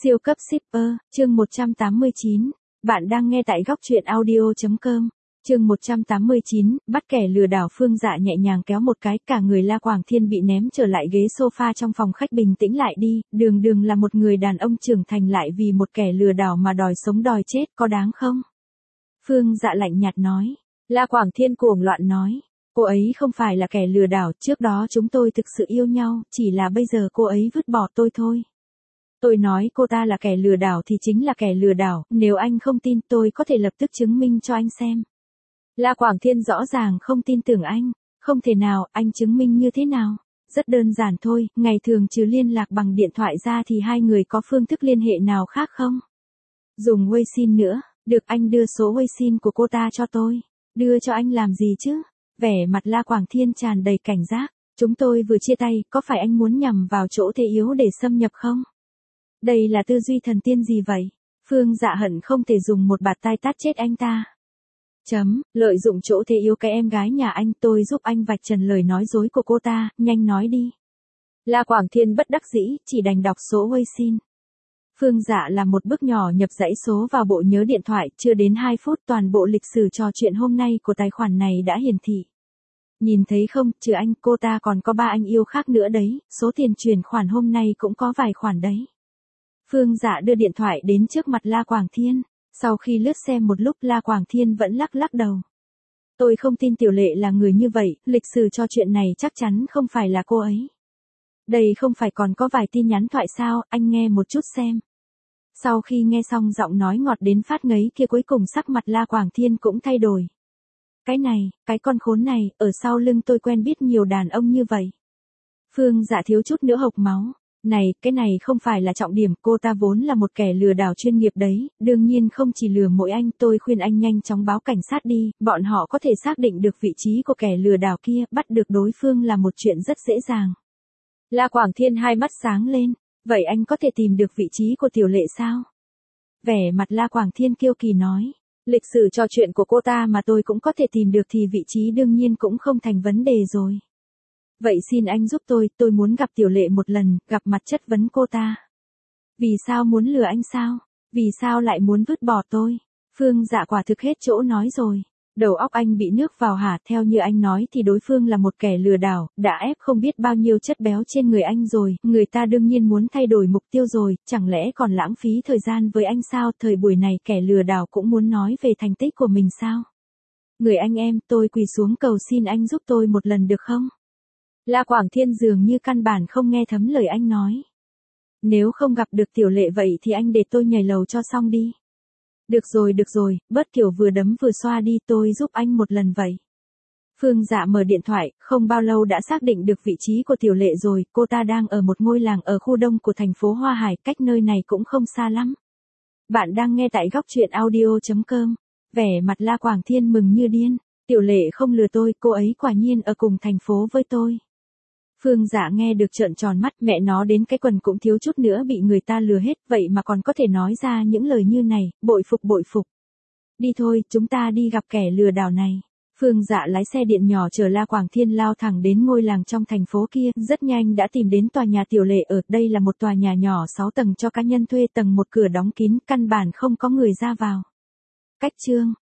Siêu cấp shipper, chương 189. Bạn đang nghe tại góc truyện audio.com. Chương 189, bắt kẻ lừa đảo. Phương Dạ nhẹ nhàng kéo một cái, cả người La Quảng Thiên bị ném trở lại ghế sofa trong phòng khách. Bình tĩnh lại đi, Đường Đường là một người đàn ông trưởng thành, lại vì một kẻ lừa đảo mà đòi sống đòi chết, có đáng không? Phương Dạ lạnh nhạt nói. La Quảng Thiên cuồng loạn nói. Cô ấy không phải là kẻ lừa đảo, trước đó chúng tôi thực sự yêu nhau, chỉ là bây giờ cô ấy vứt bỏ tôi thôi. Tôi nói cô ta là kẻ lừa đảo thì chính là kẻ lừa đảo, nếu anh không tin tôi có thể lập tức chứng minh cho anh xem. La Quảng Thiên rõ ràng không tin tưởng anh. Không thể nào, anh chứng minh như thế nào? Rất đơn giản thôi, ngày thường trừ liên lạc bằng điện thoại ra thì hai người có phương thức liên hệ nào khác không? Dùng Weixin nữa, được, anh đưa số Weixin của cô ta cho tôi. Đưa cho anh làm gì chứ? Vẻ mặt La Quảng Thiên tràn đầy cảnh giác. Chúng tôi vừa chia tay, có phải anh muốn nhằm vào chỗ thế yếu để xâm nhập không? Đây là tư duy thần tiên gì vậy? Phương Dạ hận không thể dùng một bạt tai tát chết anh ta. Lợi dụng chỗ thế yếu cái em gái nhà anh, tôi giúp anh vạch trần lời nói dối của cô ta, nhanh nói đi. La Quảng Thiên bất đắc dĩ, chỉ đành đọc số Weixin. Phương Dạ làm một bước nhỏ nhập dãy số vào bộ nhớ điện thoại, chưa đến 2 phút toàn bộ lịch sử trò chuyện hôm nay của tài khoản này đã hiển thị. Nhìn thấy không, trừ anh, cô ta còn có 3 anh yêu khác nữa đấy, số tiền chuyển khoản hôm nay cũng có vài khoản đấy. Phương Dạ đưa điện thoại đến trước mặt La Quảng Thiên. Sau khi lướt xem một lúc, La Quảng Thiên vẫn lắc đầu. Tôi không tin Tiểu Lệ là người như vậy, lịch sử cho chuyện này chắc chắn không phải là cô ấy. Đây không phải còn có vài tin nhắn thoại sao, anh nghe một chút xem. Sau khi nghe xong giọng nói ngọt đến phát ngấy kia, cuối cùng sắc mặt La Quảng Thiên cũng thay đổi. Cái này, cái con khốn này, ở sau lưng tôi quen biết nhiều đàn ông như vậy. Phương Dạ thiếu chút nữa hộc máu. Này, cái này không phải là trọng điểm, cô ta vốn là một kẻ lừa đảo chuyên nghiệp đấy, đương nhiên không chỉ lừa mỗi anh, tôi khuyên anh nhanh chóng báo cảnh sát đi, bọn họ có thể xác định được vị trí của kẻ lừa đảo kia, bắt được đối phương là một chuyện rất dễ dàng. La Quảng Thiên hai mắt sáng lên, vậy anh có thể tìm được vị trí của Tiểu Lệ sao? Vẻ mặt La Quảng Thiên kiêu kỳ nói, lịch sử trò chuyện của cô ta mà tôi cũng có thể tìm được thì vị trí đương nhiên cũng không thành vấn đề rồi. Vậy xin anh giúp tôi muốn gặp Tiểu Lệ một lần, gặp mặt chất vấn cô ta. Vì sao muốn lừa anh sao? Vì sao lại muốn vứt bỏ tôi? Phương Dạ quả thực hết chỗ nói rồi. Đầu óc anh bị nước vào hả? Theo như anh nói thì đối phương là một kẻ lừa đảo, đã ép không biết bao nhiêu chất béo trên người anh rồi, người ta đương nhiên muốn thay đổi mục tiêu rồi, chẳng lẽ còn lãng phí thời gian với anh sao? Thời buổi này kẻ lừa đảo cũng muốn nói về thành tích của mình sao? Người anh em, tôi quỳ xuống cầu xin anh giúp tôi một lần được không? La Quảng Thiên dường như căn bản không nghe thấm lời anh nói. Nếu không gặp được Tiểu Lệ vậy thì anh để tôi nhảy lầu cho xong đi. Được rồi, bớt kiểu vừa đấm vừa xoa đi, tôi giúp anh một lần vậy. Phương Dạ mở điện thoại, không bao lâu đã xác định được vị trí của Tiểu Lệ rồi, cô ta đang ở một ngôi làng ở khu đông của thành phố Hoa Hải, cách nơi này cũng không xa lắm. Bạn đang nghe tại góc truyện audio.com. Vẻ mặt La Quảng Thiên mừng như điên, Tiểu Lệ không lừa tôi, cô ấy quả nhiên ở cùng thành phố với tôi. Phương Dạ nghe được trợn tròn mắt, mẹ nó đến cái quần cũng thiếu chút nữa bị người ta lừa hết, vậy mà còn có thể nói ra những lời như này, bội phục. Đi thôi, chúng ta đi gặp kẻ lừa đảo này. Phương Dạ lái xe điện nhỏ chở La Quảng Thiên lao thẳng đến ngôi làng trong thành phố kia, rất nhanh đã tìm đến tòa nhà Tiểu Lệ ở, đây là một tòa nhà nhỏ 6 tầng cho cá nhân thuê, tầng 1 cửa đóng kín, căn bản không có người ra vào. Cách chương